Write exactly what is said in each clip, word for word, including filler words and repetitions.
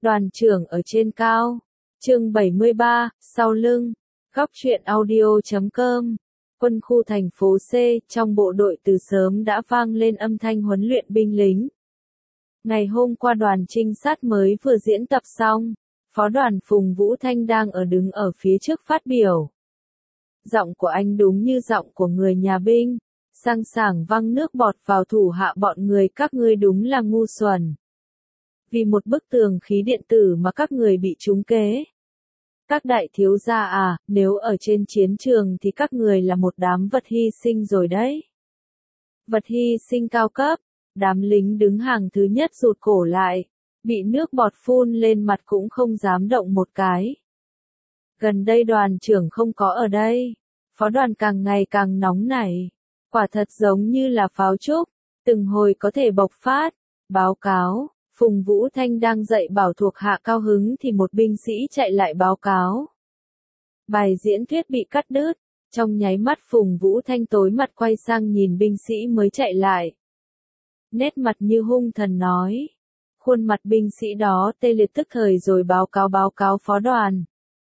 Đoàn trưởng ở trên cao. Chương bảy mươi ba, sau lưng. Góc truyện audio chấm com. Quân khu thành phố C, trong bộ đội từ sớm đã vang lên âm thanh huấn luyện binh lính. Ngày hôm qua đoàn trinh sát mới vừa diễn tập xong, Phó đoàn Phùng Vũ Thanh đang ở đứng ở phía trước phát biểu. Giọng của anh đúng như giọng của người nhà binh, sang sảng văng nước bọt vào thủ hạ bọn người các ngươi đúng là ngu xuẩn. Vì một bức tường khí điện tử mà các người bị trúng kế. Các đại thiếu gia à, nếu ở trên chiến trường thì các người là một đám vật hy sinh rồi đấy. Vật hy sinh cao cấp, đám lính đứng hàng thứ nhất rụt cổ lại, bị nước bọt phun lên mặt cũng không dám động một cái. Gần đây đoàn trưởng không có ở đây, phó đoàn càng ngày càng nóng nảy, quả thật giống như là pháo trúc, từng hồi có thể bộc phát. Báo cáo, Phùng Vũ Thanh đang dạy bảo thuộc hạ cao hứng thì một binh sĩ chạy lại báo cáo. Bài diễn thuyết bị cắt đứt, trong nháy mắt Phùng Vũ Thanh tối mặt quay sang nhìn binh sĩ mới chạy lại. Nét mặt như hung thần nói. Khuôn mặt binh sĩ đó tê liệt tức thời rồi báo cáo báo cáo phó đoàn.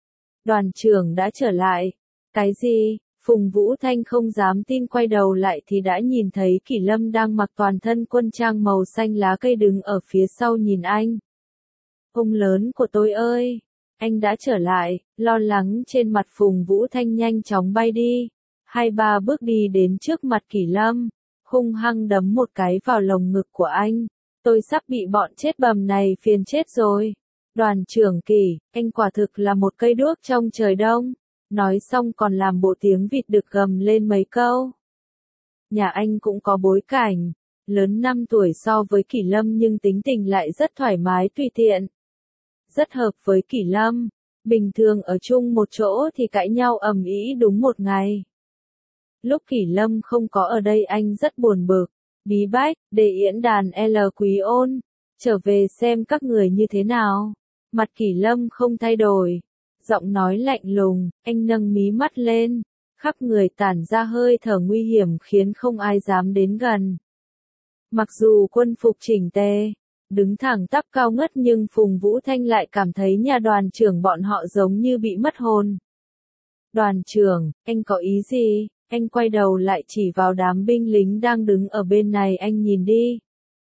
Đoàn trưởng đã trở lại. Cái gì? Phùng Vũ Thanh không dám tin quay đầu lại thì đã nhìn thấy Kỷ Lâm đang mặc toàn thân quân trang màu xanh lá cây đứng ở phía sau nhìn anh. Ông lớn của tôi ơi! Anh đã trở lại, lo lắng trên mặt Phùng Vũ Thanh nhanh chóng bay đi. Hai ba bước đi đến trước mặt Kỷ Lâm, hung hăng đấm một cái vào lồng ngực của anh. Tôi sắp bị bọn chết bầm này phiền chết rồi. Đoàn trưởng Kỷ, anh quả thực là một cây đuốc trong trời đông. Nói xong còn làm bộ tiếng vịt được gầm lên mấy câu. Nhà anh cũng có bối cảnh, lớn năm tuổi so với Kỷ Lâm nhưng tính tình lại rất thoải mái tùy tiện. Rất hợp với Kỷ Lâm, bình thường ở chung một chỗ thì cãi nhau ầm ĩ đúng một ngày. Lúc Kỷ Lâm không có ở đây anh rất buồn bực, bí bách, để yễn đàn L Quý Ôn, trở về xem các người như thế nào. Mặt Kỷ Lâm không thay đổi. Giọng nói lạnh lùng, anh nâng mí mắt lên, khắp người tản ra hơi thở nguy hiểm khiến không ai dám đến gần. Mặc dù quân phục chỉnh tề, đứng thẳng tắp cao ngất nhưng Phùng Vũ Thanh lại cảm thấy nhà đoàn trưởng bọn họ giống như bị mất hồn. Đoàn trưởng, anh có ý gì? Anh quay đầu lại chỉ vào đám binh lính đang đứng ở bên này anh nhìn đi.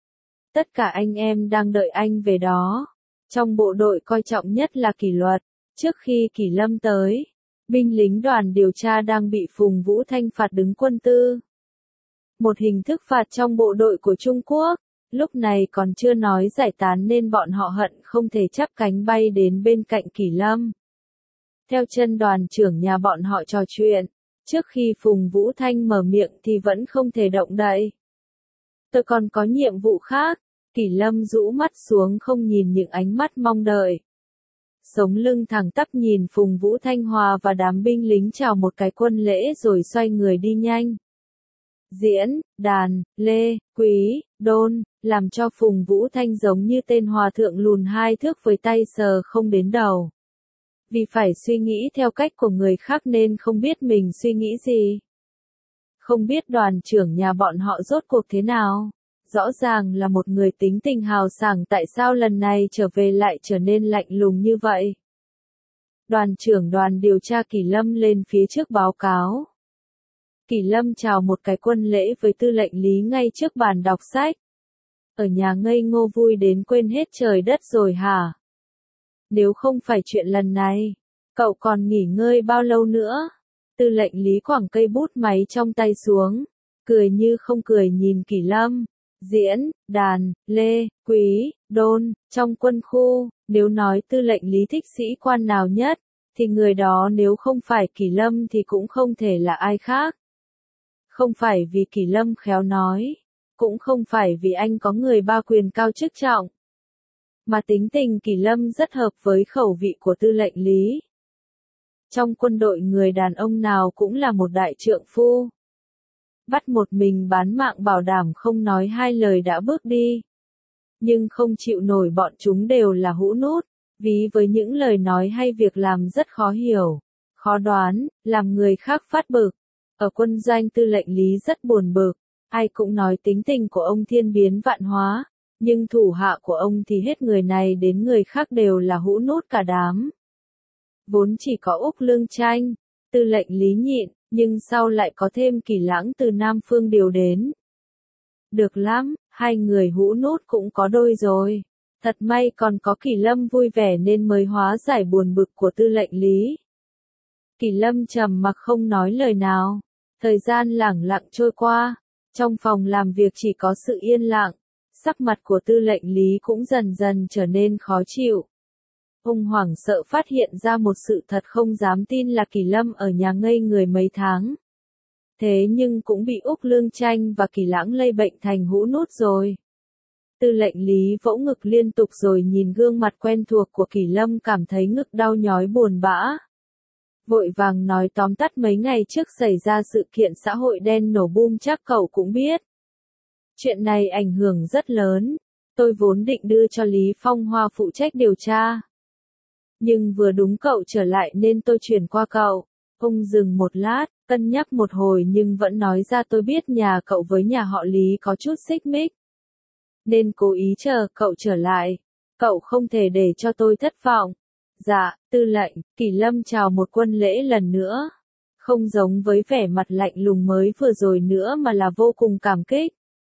Tất cả anh em đang đợi anh về đó. Trong bộ đội coi trọng nhất là kỷ luật. Trước khi Kỷ Lâm tới, binh lính đoàn điều tra đang bị Phùng Vũ Thanh phạt đứng quân tư. Một hình thức phạt trong bộ đội của Trung Quốc, lúc này còn chưa nói giải tán nên bọn họ hận không thể chắp cánh bay đến bên cạnh Kỷ Lâm. Theo chân đoàn trưởng nhà bọn họ trò chuyện, trước khi Phùng Vũ Thanh mở miệng thì vẫn không thể động đậy. Tôi còn có nhiệm vụ khác, Kỷ Lâm rũ mắt xuống không nhìn những ánh mắt mong đợi. Sống lưng thẳng tắp nhìn Phùng Vũ Thanh hòa và đám binh lính chào một cái quân lễ rồi xoay người đi nhanh. Diễn, đàn, lê, quý, đôn, làm cho Phùng Vũ Thanh giống như tên hòa thượng lùn hai thước với tay sờ không đến đầu. Vì phải suy nghĩ theo cách của người khác nên không biết mình suy nghĩ gì. Không biết đoàn trưởng nhà bọn họ rốt cuộc thế nào. Rõ ràng là một người tính tình hào sảng tại sao lần này trở về lại trở nên lạnh lùng như vậy. Đoàn trưởng đoàn điều tra Kỷ Lâm lên phía trước báo cáo. Kỷ Lâm chào một cái quân lễ với tư lệnh Lý ngay trước bàn đọc sách. Ở nhà ngây ngô vui đến quên hết trời đất rồi hả? Nếu không phải chuyện lần này, cậu còn nghỉ ngơi bao lâu nữa? Tư lệnh Lý quẳng cây bút máy trong tay xuống, cười như không cười nhìn Kỷ Lâm. Diễn, đàn, lê, quý, đôn, trong quân khu, nếu nói tư lệnh Lý thích sĩ quan nào nhất, thì người đó nếu không phải Kỷ Lâm thì cũng không thể là ai khác. Không phải vì Kỷ Lâm khéo nói, cũng không phải vì anh có người ba quyền cao chức trọng, mà tính tình Kỷ Lâm rất hợp với khẩu vị của tư lệnh Lý. Trong quân đội người đàn ông nào cũng là một đại trượng phu. Bắt một mình bán mạng bảo đảm không nói hai lời đã bước đi. Nhưng không chịu nổi bọn chúng đều là hũ nút, ví với những lời nói hay việc làm rất khó hiểu, khó đoán, làm người khác phát bực. Ở quân doanh tư lệnh Lý rất buồn bực, ai cũng nói tính tình của ông thiên biến vạn hóa, Nhưng thủ hạ của ông thì hết người này đến người khác đều là hũ nút cả đám. Vốn chỉ có Úc Lương Tranh, Tư lệnh Lý Nhịn, nhưng sau lại có thêm Kỳ Lãng từ Nam Phương điều đến. Được lắm, hai người hũ nút cũng có đôi rồi. Thật may còn có Kỳ Lâm vui vẻ nên mới hóa giải buồn bực của tư lệnh Lý. Kỳ Lâm trầm mặc không nói lời nào. Thời gian lẳng lặng trôi qua. Trong phòng làm việc chỉ có sự yên lặng. Sắc mặt của tư lệnh Lý cũng dần dần trở nên khó chịu. Ông hoảng sợ phát hiện ra một sự thật không dám tin là Kỳ Lâm ở nhà ngây người mấy tháng. Thế nhưng cũng bị Úc Lương Tranh và Kỳ Lãng lây bệnh thành hũ nút rồi. Tư lệnh Lý vỗ ngực liên tục rồi nhìn gương mặt quen thuộc của Kỳ Lâm cảm thấy ngực đau nhói buồn bã. Vội vàng nói tóm tắt mấy ngày trước xảy ra sự kiện xã hội đen nổ boom chắc cậu cũng biết. Chuyện này ảnh hưởng rất lớn. Tôi vốn định đưa cho Lý Phong Hoa phụ trách điều tra. Nhưng vừa đúng cậu trở lại nên tôi chuyển qua cậu. Ông dừng một lát, cân nhắc một hồi nhưng vẫn nói ra tôi biết nhà cậu với nhà họ Lý có chút xích mích. Nên cố ý chờ cậu trở lại. Cậu không thể để cho tôi thất vọng. Dạ, tư lệnh, Kỳ Lâm chào một quân lễ lần nữa. Không giống với vẻ mặt lạnh lùng mới vừa rồi nữa mà là vô cùng cảm kích.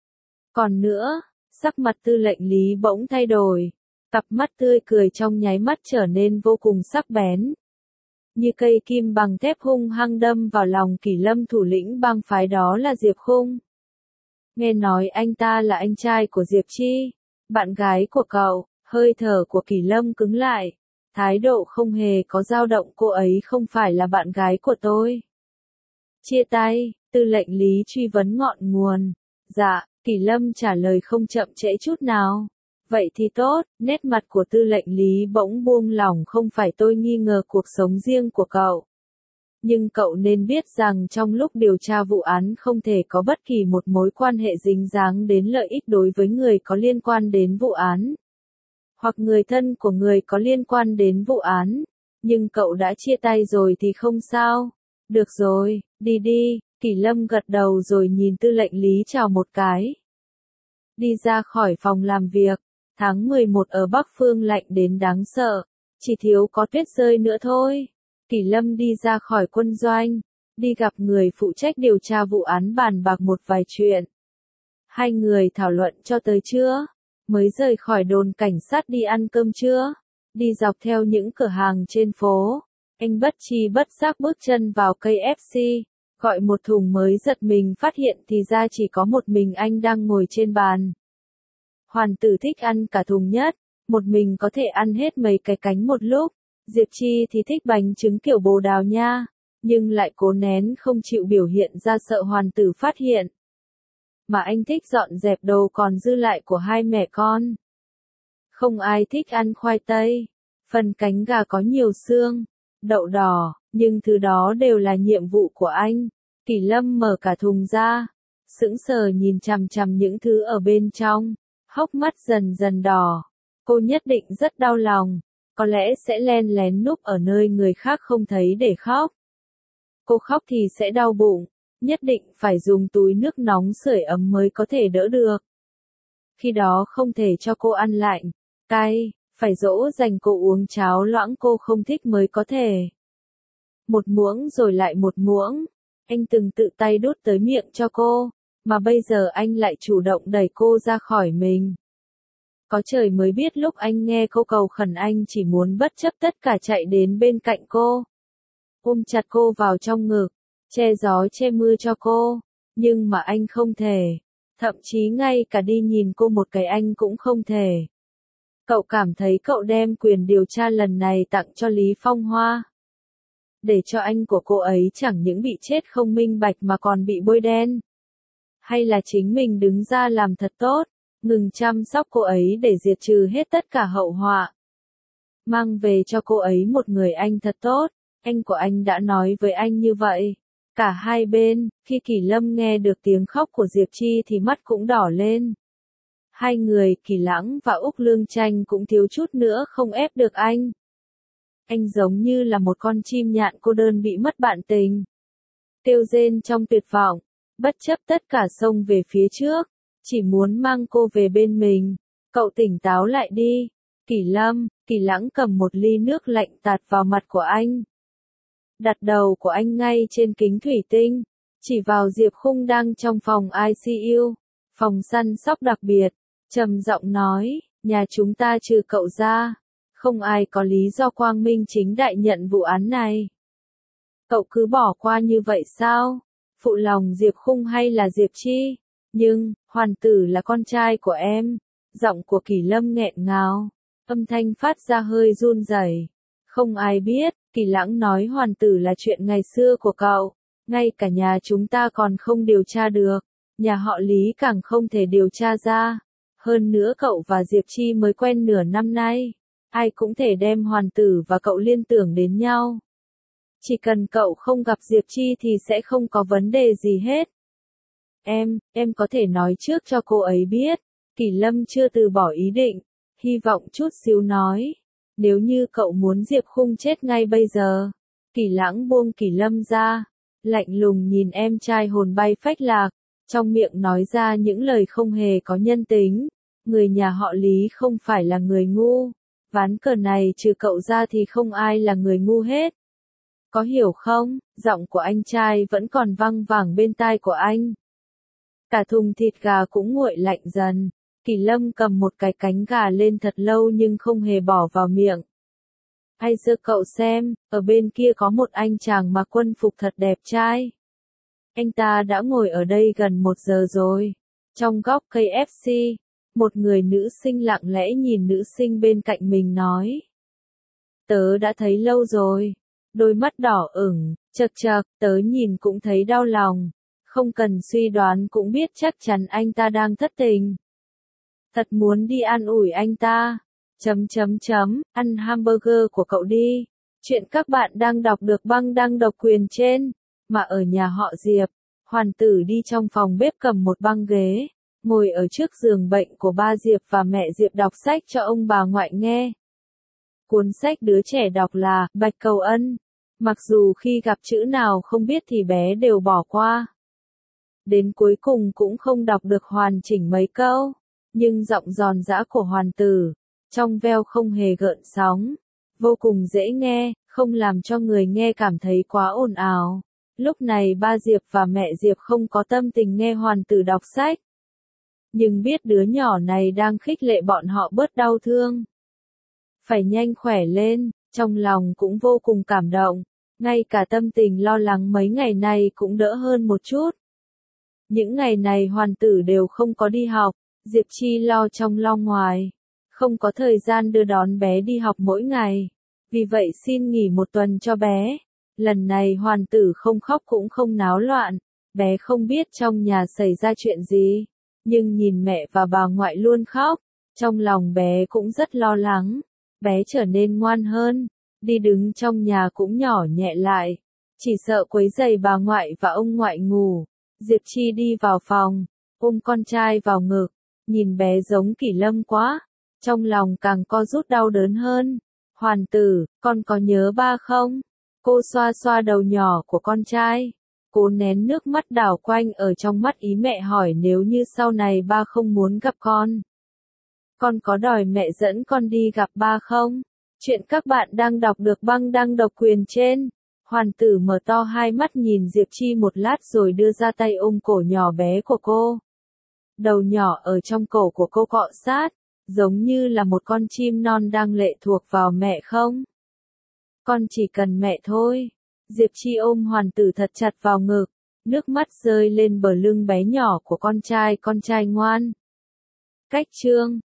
Còn nữa, sắc mặt tư lệnh Lý bỗng thay đổi. Cặp mắt tươi cười trong nháy mắt trở nên vô cùng sắc bén. Như cây kim bằng thép hung hăng đâm vào lòng Kỳ Lâm thủ lĩnh bang phái đó là Diệp Khung. Nghe nói anh ta là anh trai của Diệp Chi, bạn gái của cậu, hơi thở của Kỳ Lâm cứng lại. Thái độ không hề có dao động, cô ấy không phải là bạn gái của tôi. Chia tay, tư lệnh Lý truy vấn ngọn nguồn. Dạ, Kỳ Lâm trả lời không chậm trễ chút nào. Vậy thì tốt, nét mặt của tư lệnh Lý bỗng buông lỏng, không phải tôi nghi ngờ cuộc sống riêng của cậu. Nhưng cậu nên biết rằng trong lúc điều tra vụ án không thể có bất kỳ một mối quan hệ dính dáng đến lợi ích đối với người có liên quan đến vụ án. Hoặc người thân của người có liên quan đến vụ án. Nhưng cậu đã chia tay rồi thì không sao. Được rồi, đi đi, Kỳ Lâm gật đầu rồi nhìn tư lệnh Lý chào một cái. Đi ra khỏi phòng làm việc. Tháng mười một ở Bắc Phương lạnh đến đáng sợ. Chỉ thiếu có tuyết rơi nữa thôi. Kỳ Lâm đi ra khỏi quân doanh. Đi gặp người phụ trách điều tra vụ án bàn bạc một vài chuyện. Hai người thảo luận cho tới trưa. Mới rời khỏi đồn cảnh sát đi ăn cơm trưa. Đi dọc theo những cửa hàng trên phố. Anh bất chi bất giác bước chân vào cây ép xê. Gọi một thùng mới giật mình phát hiện thì ra chỉ có một mình anh đang ngồi trên bàn. Hoàn tử thích ăn cả thùng nhất. Một mình có thể ăn hết mấy cái cánh một lúc. Diệp Chi thì thích bánh trứng kiểu Bồ Đào Nha. Nhưng lại cố nén không chịu biểu hiện ra sợ hoàn tử phát hiện. Mà anh thích dọn dẹp đồ còn dư lại của hai mẹ con. Không ai thích ăn khoai tây. Phần cánh gà có nhiều xương, đậu đỏ, nhưng thứ đó đều là nhiệm vụ của anh. Kỳ Lâm mở cả thùng ra, sững sờ nhìn chằm chằm những thứ ở bên trong, hốc mắt dần dần đỏ. Cô nhất định rất đau lòng, có lẽ sẽ len lén núp ở nơi người khác không thấy để khóc. Cô khóc thì sẽ đau bụng. Nhất định phải dùng túi nước nóng sưởi ấm mới có thể đỡ được. Khi đó không thể cho cô ăn lạnh, cay, phải dỗ dành cô uống cháo loãng cô không thích mới có thể. Một muỗng rồi lại một muỗng, anh từng tự tay đút tới miệng cho cô, mà bây giờ anh lại chủ động đẩy cô ra khỏi mình. Có trời mới biết lúc anh nghe cô cầu khẩn anh chỉ muốn bất chấp tất cả chạy đến bên cạnh cô. Ôm chặt cô vào trong ngực. Che gió che mưa cho cô, nhưng mà anh không thể, thậm chí ngay cả đi nhìn cô một cái anh cũng không thể. Cậu cảm thấy cậu đem quyền điều tra lần này tặng cho Lý Phong Hoa. Để cho anh của cô ấy chẳng những bị chết không minh bạch mà còn bị bôi đen. Hay là chính mình đứng ra làm thật tốt, ngừng chăm sóc cô ấy để diệt trừ hết tất cả hậu họa. Mang về cho cô ấy một người anh thật tốt, anh của anh đã nói với anh như vậy. Cả hai bên, khi Kỳ Lâm nghe được tiếng khóc của Diệp Chi thì mắt cũng đỏ lên. Hai người, Kỳ Lãng và Úc Lương Tranh cũng thiếu chút nữa không ép được anh. Anh giống như là một con chim nhạn cô đơn bị mất bạn tình. Kêu rên trong tuyệt vọng, bất chấp tất cả xông về phía trước, chỉ muốn mang cô về bên mình. Cậu tỉnh táo lại đi. Kỳ Lâm, Kỳ Lãng cầm một ly nước lạnh tạt vào mặt của anh. Đặt đầu của anh ngay trên kính thủy tinh, chỉ vào Diệp Khung đang trong phòng i xê u, phòng săn sóc đặc biệt, trầm giọng nói, nhà chúng ta trừ cậu ra, không ai có lý do quang minh chính đại nhận vụ án này. Cậu cứ bỏ qua như vậy sao? Phụ lòng Diệp Khung hay là Diệp Chi? Nhưng, Hoàn Tử là con trai của em. Giọng của Kỳ Lâm nghẹn ngào, âm thanh phát ra hơi run rẩy. Không ai biết, Kỳ Lãng nói Hoàn Tử là chuyện ngày xưa của cậu, ngay cả nhà chúng ta còn không điều tra được, nhà họ Lý càng không thể điều tra ra. Hơn nữa cậu và Diệp Chi mới quen nửa năm nay, ai cũng thể đem Hoàn Tử và cậu liên tưởng đến nhau. Chỉ cần cậu không gặp Diệp Chi thì sẽ không có vấn đề gì hết. Em, em có thể nói trước cho cô ấy biết. Kỳ Lâm chưa từ bỏ ý định, hy vọng chút xíu nói. Nếu như cậu muốn Diệp Khung chết ngay bây giờ. Kỳ Lãng buông Kỳ Lâm ra, lạnh lùng nhìn em trai hồn bay phách lạc, trong miệng nói ra những lời không hề có nhân tính. Người nhà họ Lý không phải là người ngu, ván cờ này trừ cậu ra thì không ai là người ngu hết. Có hiểu không? Giọng của anh trai vẫn còn vang vẳng bên tai của anh. Cả thùng thịt gà cũng nguội lạnh dần. Kỳ Lâm cầm một cái cánh gà lên thật lâu nhưng không hề bỏ vào miệng. Hay giờ cậu xem, ở bên kia có một anh chàng mặc quân phục thật đẹp trai. Anh ta đã ngồi ở đây gần một giờ rồi. Trong góc cây ép xê, một người nữ sinh lặng lẽ nhìn nữ sinh bên cạnh mình nói. Tớ đã thấy lâu rồi. Đôi mắt đỏ ửng, chật chật, tớ nhìn cũng thấy đau lòng. Không cần suy đoán cũng biết chắc chắn anh ta đang thất tình. Thật muốn đi an ủi anh ta. Chấm chấm chấm, ăn hamburger của cậu đi. Chuyện các bạn đang đọc được băng đăng độc quyền trên. Mà ở nhà họ Diệp, Hoàn Tử đi trong phòng bếp cầm một băng ghế, ngồi ở trước giường bệnh của ba Diệp và mẹ Diệp đọc sách cho ông bà ngoại nghe. Cuốn sách đứa trẻ đọc là Bạch Cầu Ân. Mặc dù khi gặp chữ nào không biết thì bé đều bỏ qua. Đến cuối cùng cũng không đọc được hoàn chỉnh mấy câu. Nhưng giọng giòn giã của Hoàn Tử, trong veo không hề gợn sóng, vô cùng dễ nghe, không làm cho người nghe cảm thấy quá ồn ào. Lúc này ba Diệp và mẹ Diệp không có tâm tình nghe Hoàn Tử đọc sách. Nhưng biết đứa nhỏ này đang khích lệ bọn họ bớt đau thương. Phải nhanh khỏe lên, trong lòng cũng vô cùng cảm động. Ngay cả tâm tình lo lắng mấy ngày này cũng đỡ hơn một chút. Những ngày này Hoàn Tử đều không có đi học, Diệp Chi lo trong lo ngoài. Không có thời gian đưa đón bé đi học mỗi ngày. Vì vậy xin nghỉ một tuần cho bé. Lần này Hoàn Tử không khóc cũng không náo loạn. Bé không biết trong nhà xảy ra chuyện gì. Nhưng nhìn mẹ và bà ngoại luôn khóc. Trong lòng bé cũng rất lo lắng. Bé trở nên ngoan hơn. Đi đứng trong nhà cũng nhỏ nhẹ lại. Chỉ sợ quấy rầy bà ngoại và ông ngoại ngủ. Diệp Chi đi vào phòng, ôm con trai vào ngực. Nhìn bé giống Kỳ Lâm quá. Trong lòng càng co rút đau đớn hơn. Hoàn Tử, con có nhớ ba không? Cô xoa xoa đầu nhỏ của con trai. Cố nén nước mắt đảo quanh ở trong mắt ý mẹ hỏi nếu như sau này ba không muốn gặp con. Con có đòi mẹ dẫn con đi gặp ba không? Chuyện các bạn đang đọc được băng đăng độc quyền trên. Hoàn Tử mở to hai mắt nhìn Diệp Chi một lát rồi đưa ra tay ôm cổ nhỏ bé của cô. Đầu nhỏ ở trong cổ của cô cọ sát, giống như là một con chim non đang lệ thuộc vào mẹ không? Con chỉ cần mẹ thôi. Diệp Chi ôm Hoàn Tử thật chặt vào ngực, nước mắt rơi lên bờ lưng bé nhỏ của con trai, con trai ngoan. Cách chương